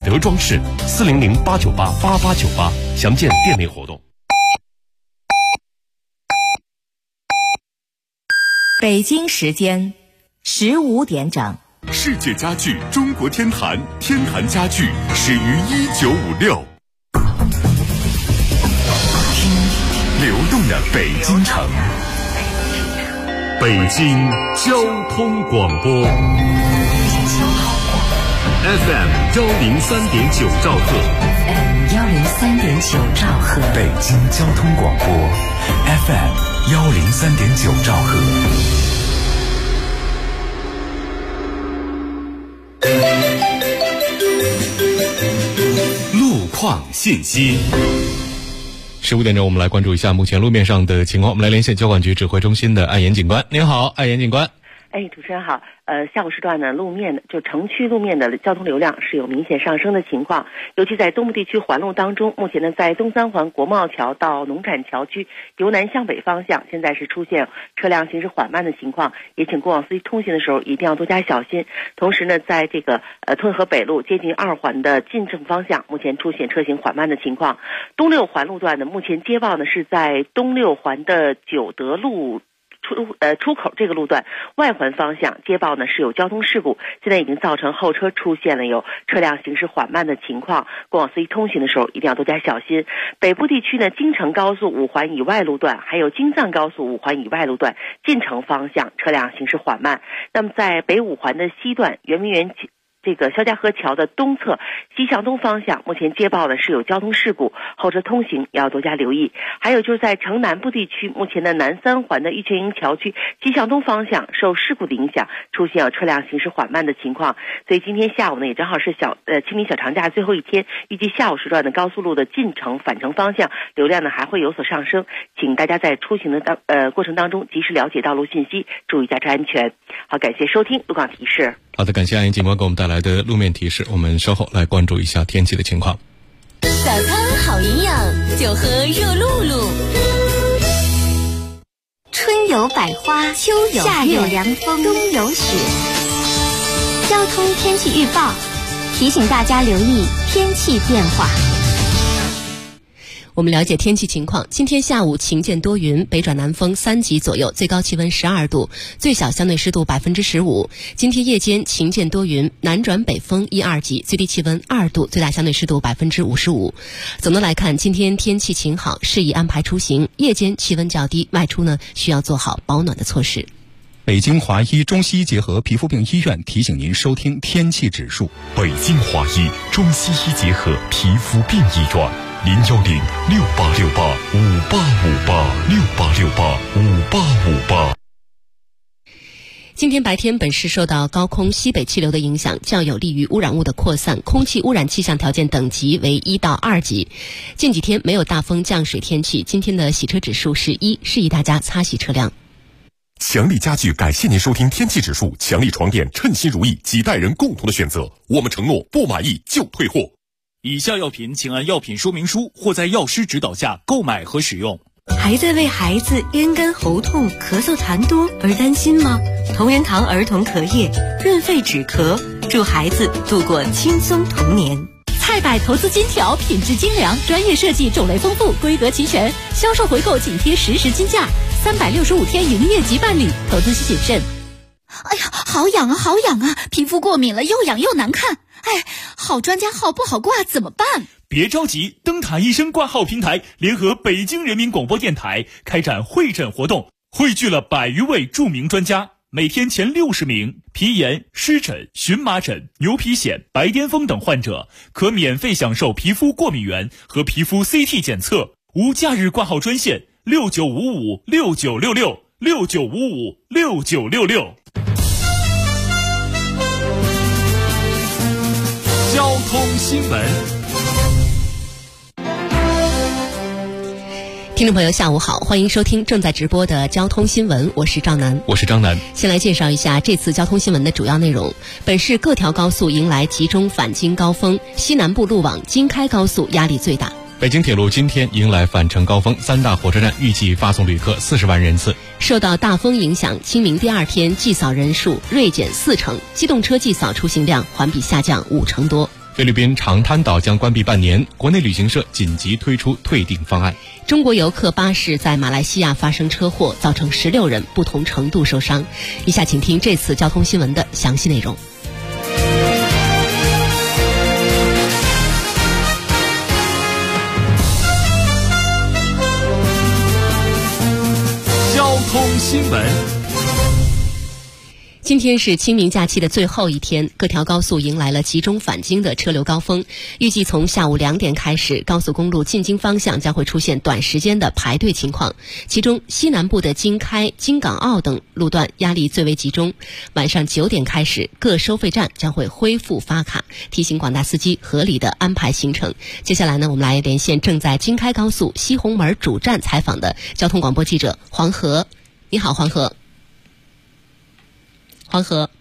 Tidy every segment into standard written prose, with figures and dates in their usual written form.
德装饰，400-898-8898，详见店内活动。 北京时间15点整。 世界家具中国天坛，天坛家具始于1956。听流动的北京城，北京交通广播 FM 103.9兆赫， 103.9兆赫， 北京交通广播 FM 103.9兆赫。路况信息。 15点钟，我们来关注一下目前路面上的情况。我们来连线交管局指挥中心的艾岩警官。您好，艾岩警官。 主持人好。下午时段呢，城区路面的交通流量是有明显上升的情况，尤其在东部地区环路当中，目前呢，在东三环国贸桥到农展桥区由南向北方向，现在是出现车辆行驶缓慢的情况，也请过往司机通行的时候一定要多加小心。同时呢，在这个潼河北路接近2环的进正方向，目前出现车行缓慢的情况。东六环路段呢，目前接报呢是在东六环的九德路出口这个路段外环方向接报呢是有交通事故，现在已经造成后车出现了有车辆行驶缓慢的情况，过往司机通行的时候一定要多加小心。北部地区呢，京承高速5环以外路段还有京藏高速5环以外路段进城方向车辆行驶缓慢。那么在北5环的西段圆明园这个肖家河桥的东侧西向东方向，目前接报的是有交通事故，后车通行要多加留意。还有就是在城南部地区，目前的南3环的玉泉营桥区西向东方向受事故的影响，出现有车辆行驶缓慢的情况。所以今天下午呢，也正好是清明小长假最后一天，预计下午时段的高速路的进城返程方向流量呢还会有所上升，请大家在出行的过程当中及时了解道路信息，注意驾车安全。好，感谢收听路况提示。 好的，感谢艾岩警官给我们带来的路面提示。我们稍后来关注一下天气的情况。 早餐好营养，就喝热露露。春有百花，秋有夏有凉风，冬有雪。交通天气预报提醒大家留意天气变化。 我们了解天气情况，今天下午晴间多云，北转南风3级左右，最高气温12度，最小相对湿度15%。今天夜间晴间多云，南转北风1、2级，最低气温2度，最大相对湿度55%。总的来看，今天天气晴好，适宜安排出行。夜间气温较低，外出呢需要做好保暖的措施。 北京华医中西医结合皮肤病医院提醒您收听天气指数。 北京华医中西医结合皮肤病医院，010-6868-5858，6868-5858。 今天白天，本市受到高空西北气流的影响，较有利于污染物的扩散，空气污染气象条件等级为1到2级。近几天没有大风降水天气，今天的洗车指数是1，适宜大家擦洗车辆。 强力家具感谢您收听天气指数，强力床垫称心如意，几代人共同的选择，我们承诺不满意就退货。 以下药品请按药品说明书或在药师指导下购买和使用。 还在为孩子咽干喉痛、咳嗽痰多而担心吗？同仁堂儿童咳液润肺止咳，助孩子度过轻松童年。 菜百投资金条，品质精良，专业设计，种类丰富，规格齐全，销售回购紧贴实时金价，365天营业即办理，投资需谨慎。 哎呀，好痒啊，好痒啊！皮肤过敏了，又痒又难看。哎，好专家号不好挂，怎么办？ 别着急，灯塔医生挂号平台联合北京人民广播电台开展会诊活动，汇聚了100余位著名专家，每天前60名皮炎、湿疹、荨麻疹、牛皮癣、白癜风等患者可免费享受皮肤过敏原和皮肤 CT 检测。无假日挂号专线6955696669556966。交通新闻。 听众朋友下午好，欢迎收听正在直播的交通新闻，我是赵楠。 我是张楠。 先来介绍一下这次交通新闻的主要内容。本市各条高速迎来集中返京高峰，西南部路网京开高速压力最大。 北京铁路今天迎来返程高峰，3大火车站预计发送旅客40万人次。 受到大风影响，清明第2天计扫人数锐减40%，机动车计扫出行量环比下降50%多。 菲律宾长滩岛将关闭半年，国内旅行社紧急推出退订方案。 中国游客巴士在马来西亚发生车祸，造成16人不同程度受伤。以下请听这次交通新闻的详细内容。 交通新闻。 今天是清明假期的最后一天，各条高速迎来了集中返京的车流高峰。预计从下午2点开始，高速公路进京方向将会出现短时间的排队情况，其中西南部的京开、京港澳等路段压力最为集中。晚上9点开始，各收费站将会恢复发卡，提醒广大司机合理的安排行程。接下来呢，我们来连线正在京开高速西红门主站采访的交通广播记者黄河。你好，黄河。黄河，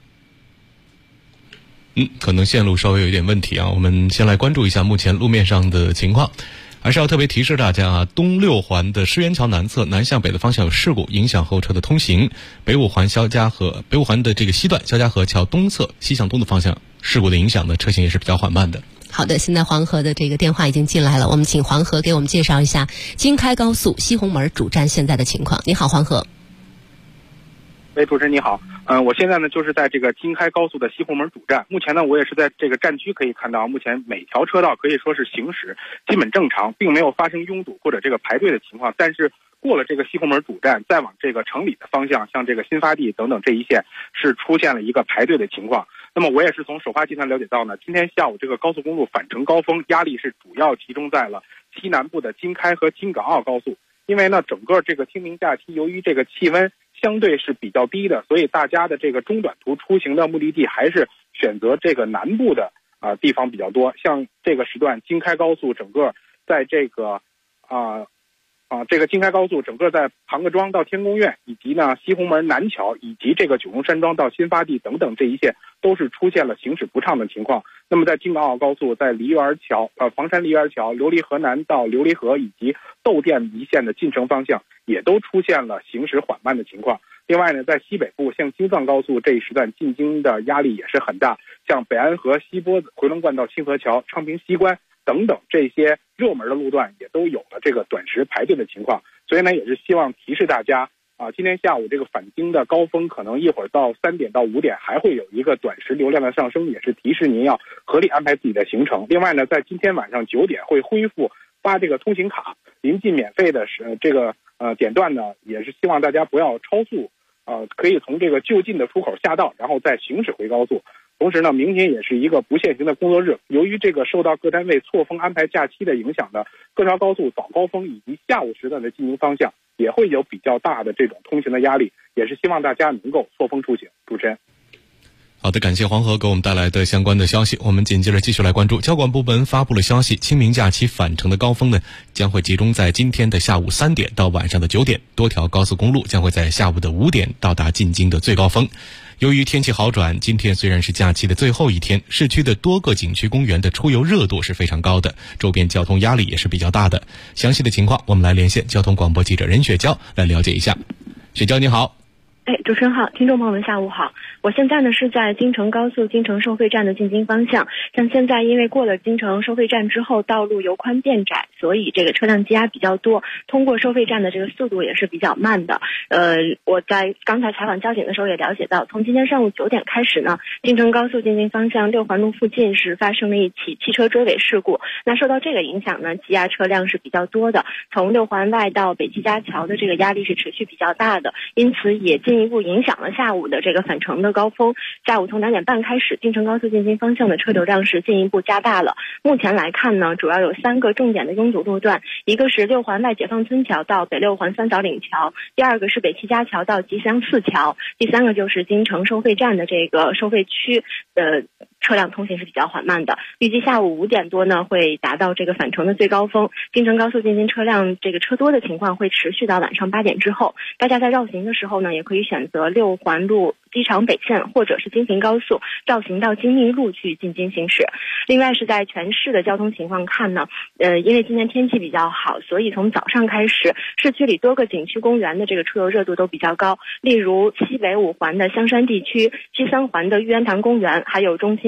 可能线路稍微有一点问题啊。我们先来关注一下目前路面上的情况，还是要特别提示大家啊，东6环的狮园桥南侧南向北的方向有事故，影响后车的通行。北5环的这个西段肖家河桥东侧西向东的方向，事故的影响呢，车行也是比较缓慢的。 好的，现在黄河的这个电话已经进来了，我们请黄河给我们介绍一下京开高速西红门主站现在的情况。你好，黄河。 喂，主持人你好，我现在呢就是在这个京开高速的西红门主站，目前呢我也是在这个站区可以看到，目前每条车道可以说是行驶基本正常，并没有发生拥堵或者这个排队的情况。但是过了这个西红门主站，再往这个城里的方向，像这个新发地等等这一线是出现了一个排队的情况。那么我也是从首发集团了解到呢，今天下午这个高速公路返程高峰压力是主要集中在了西南部的京开和京港澳高速，因为呢整个这个清明假期由于这个气温相对是比较低的，所以大家的这个中短途出行的目的地还是选择这个南部的地方比较多。像这个时段京开高速整个在这个这个京开高速整个在庞各庄到天宫苑，以及呢西红门南桥，以及这个九龙山庄到新发地等等这一线都是出现了行驶不畅的情况。那么在京港澳高速在梨园桥房山梨园桥琉璃河南到琉璃河以及窦店一线的进城方向也都出现了行驶缓慢的情况。另外呢，在西北部像京藏高速这一时段进京的压力也是很大，像北安河西波子回龙观到清河桥昌平西关等等这些热门的路段也都有了这个短时排队的情况。所以呢，也是希望提示大家今天下午这个返京的高峰可能一会儿到3点到5点还会有一个短时流量的上升，也是提示您要合理安排自己的行程。另外呢，在今天晚上9点会恢复发这个通行卡，临近免费的这个点段呢，也是希望大家不要超速，可以从这个就近的出口下道，然后再行驶回高速。同时呢，明天也是一个不限行的工作日，由于这个受到各单位错峰安排假期的影响的，各条高速早高峰以及下午时段的进京方向也会有比较大的这种通行的压力，也是希望大家能够错峰出行。主持人。 好的，感谢黄河给我们带来的相关的消息。我们紧接着继续来关注交管部门发布了消息，清明假期返程的高峰呢，将会集中在今天的下午3点到晚上的9点，多条高速公路将会在下午的5点到达进京的最高峰。由于天气好转，今天虽然是假期的最后一天，市区的多个景区公园的出游热度是非常高的，周边交通压力也是比较大的。详细的情况我们来连线交通广播记者任雪娇来了解一下。雪娇你好。 主持人好，听众朋友们下午好。我现在呢是在京承高速京承收费站的进京方向。像现在因为过了京承收费站之后，道路由宽变窄，所以这个车辆积压比较多，通过收费站的这个速度也是比较慢的。我在刚才采访交警的时候也了解到，从今天上午9点开始呢，京承高速进京方向6环路附近是发生了一起汽车追尾事故。那受到这个影响呢，积压车辆是比较多的，从6环外到北七家桥的这个压力是持续比较大的，因此也进一步影响了下午的这个返程的高峰。下午从2点半开始，京承高速进京方向的车流量是进一步加大了。目前来看呢，主要有3个重点的拥堵路段，一个是6环外解放村桥到北6环三枣岭桥，第2个是北七家桥到吉祥寺桥，第3个就是京承收费站的这个收费区的车辆通行是比较缓慢的。预计下午5点多呢会达到这个返程的最高峰，京承高速进京车辆这个车多的情况会持续到晚上8点之后。大家在绕行的时候呢，也可以选择6环路机场北线或者是京平高速绕行到京密路去进京行驶。另外是在全市的交通情况看呢，因为今天天气比较好，所以从早上开始，市区里多个景区公园的这个出游热度都比较高。例如西北5环的香山地区、西3环的玉渊潭公园，还有中心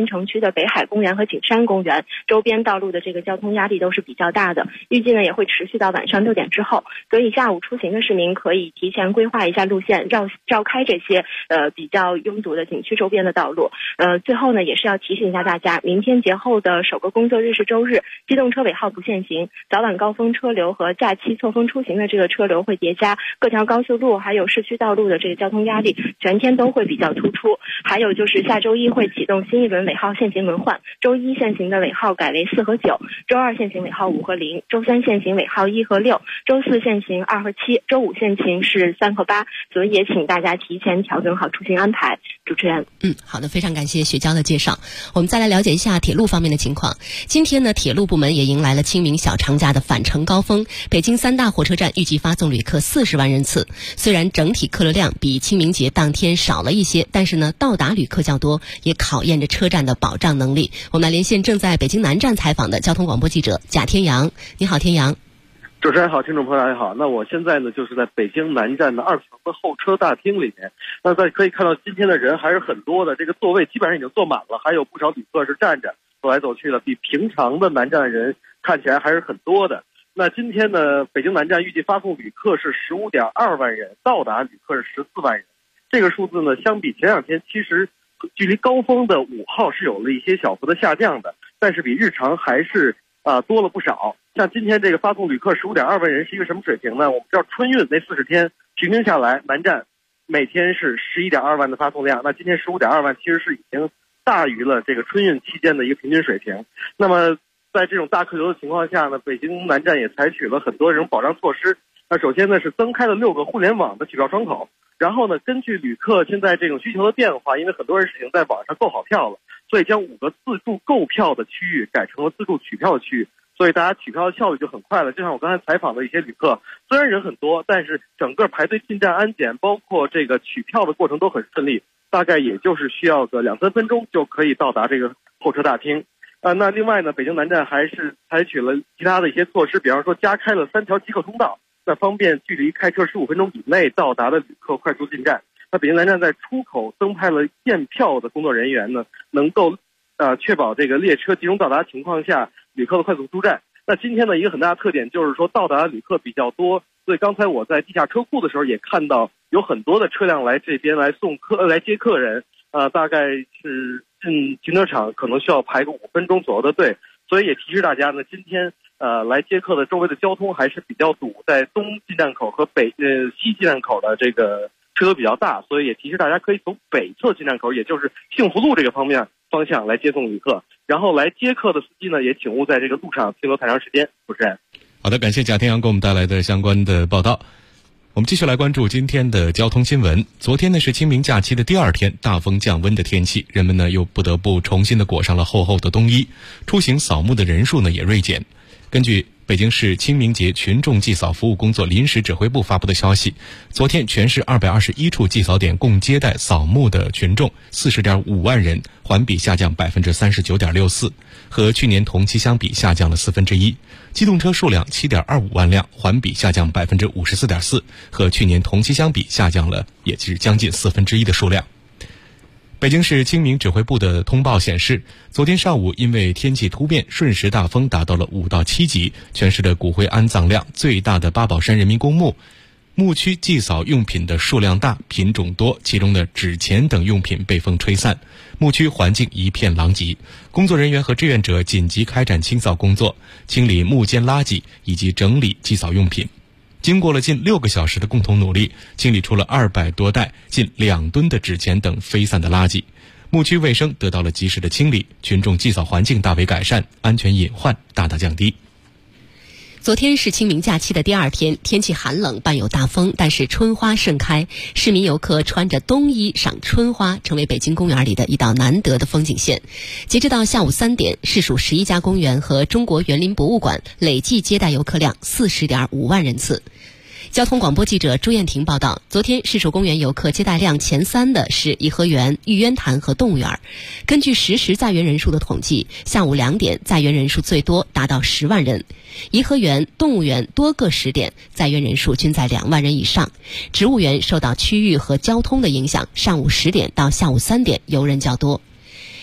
新城区的北海公园和景山公园周边道路的这个交通压力都是比较大的，预计呢也会持续到晚上6点之后，所以下午出行的市民可以提前规划一下路线，绕开这些比较拥堵的景区周边的道路。最后呢也是要提醒一下大家，明天节后的首个工作日是周日，机动车尾号不限行，早晚高峰车流和假期错峰出行的这个车流会叠加，各条高速路还有市区道路的这个交通压力全天都会比较突出。还有就是下周一会启动新一轮尾号限行轮换，周一限行的尾号改为4和9，周二限行尾号5和0，周三限行尾号1和6，周四限行2和7，周五限行是3和8，所以也请大家提前调整好出行安排。主持人， 好的，非常感谢雪娇的介绍。我们再来了解一下铁路方面的情况。今天呢，铁路部门也迎来了清明小长假的返程高峰，北京3大火车站预计发送旅客40万人次。虽然整体客流量比清明节当天少了一些，但是呢，到达旅客较多，也考验着车站的保障能力。我们来连线正在北京南站采访的交通广播记者贾天阳。你好，天阳。 主持人好，听众朋友大家好。那我现在呢就是在北京南站的2层的候车大厅里面。那可以看到今天的人还是很多的，这个座位基本上已经坐满了，还有不少旅客是站着走来走去的，比平常的南站人看起来还是很多的。那今天呢，北京南站预计发送旅客是15.2万人，到达旅客是14万人。这个数字呢，相比前2天其实距离高峰的5号是有了一些小幅的下降的，但是比日常还是多了不少。像今天这个发送旅客15.2万人是一个什么水平呢？我们知道春运那40天平均下来，南站每天是11.2万的发送量，那今天15.2万其实是已经大于了这个春运期间的一个平均水平。那么在这种大客流的情况下呢，北京南站也采取了很多这种保障措施。那首先呢是增开了6个互联网的取票窗口，然后呢根据旅客现在这种需求的变化，因为很多人是已经在网上购好票了，所以将5个自助购票的区域改成了自助取票的区域，所以大家取票的效率就很快了。就像我刚才采访的一些旅客，虽然人很多，但是整个排队进站安检包括这个取票的过程都很顺利，大概也就是需要个2-3分钟就可以到达这个候车大厅。那另外呢，北京南站还是采取了其他的一些措施，比方说加开了3条即刻通道，那方便距离开车15分钟以内到达的旅客快速进站。那北京南站在出口增派了验票的工作人员呢，能够确保这个列车集中到达情况下旅客的快速出站。那今天的一个很大的特点就是说到达的旅客比较多，所以刚才我在地下车库的时候也看到有很多的车辆来这边来接客人，大概是进停车场可能需要排个5分钟左右的队，所以也提示大家呢，今天来接客的周围的交通还是比较堵，在东进站口和西进站口的这个车流比较大，所以也提示大家可以从北侧进站口，也就是幸福路这个方向来接送旅客。然后来接客的司机呢，也请勿在这个路上停留太长时间。主持人， 好的，感谢贾天阳给我们带来的相关的报道。我们继续来关注今天的交通新闻。昨天呢是清明假期的第2天，大风降温的天气，人们呢又不得不重新的裹上了厚厚的冬衣，出行扫墓的人数呢也锐减。根据北京市清明节群众祭扫服务工作临时指挥部发布的消息，昨天全市221处祭扫点共接待扫墓的群众 40.5 万人，环比下降 39.64%， 和去年同期相比下降了1/4。机动车数量 7.25 万辆，环比下降 54.4%， 和去年同期相比下降了也是将近1/4的数量。北京市清明指挥部的通报显示，昨天上午因为天气突变，瞬时大风达到了5到7级，全市的骨灰安葬量最大的八宝山人民公墓墓区祭扫用品的数量大，品种多，其中的纸钱等用品被风吹散，墓区环境一片狼藉。工作人员和志愿者紧急开展清扫工作，清理墓间垃圾以及整理祭扫用品。经过了近6个小时的共同努力，清理出了200多袋近2吨的纸钱等飞散的垃圾，墓区卫生得到了及时的清理，群众祭扫环境大为改善，安全隐患大大降低。 昨天是清明假期的第2天，天气寒冷，伴有大风，但是春花盛开，市民游客穿着冬衣赏春花，成为北京公园里的一道难得的风景线。截止到下午3点，市属11家公园和中国园林博物馆累计接待游客量 40.5 万人次。交通广播记者朱艳婷报道，昨天市属公园游客接待量前3的是颐和园、玉渊潭和动物园。根据实时在园人数的统计，下午2点在园人数最多，达到10万人。颐和园、动物园多个时点在园人数均在2万人以上。植物园受到区域和交通的影响，上午10点到下午3点游人较多。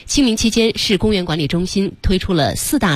清明期间，市公园管理中心推出了4大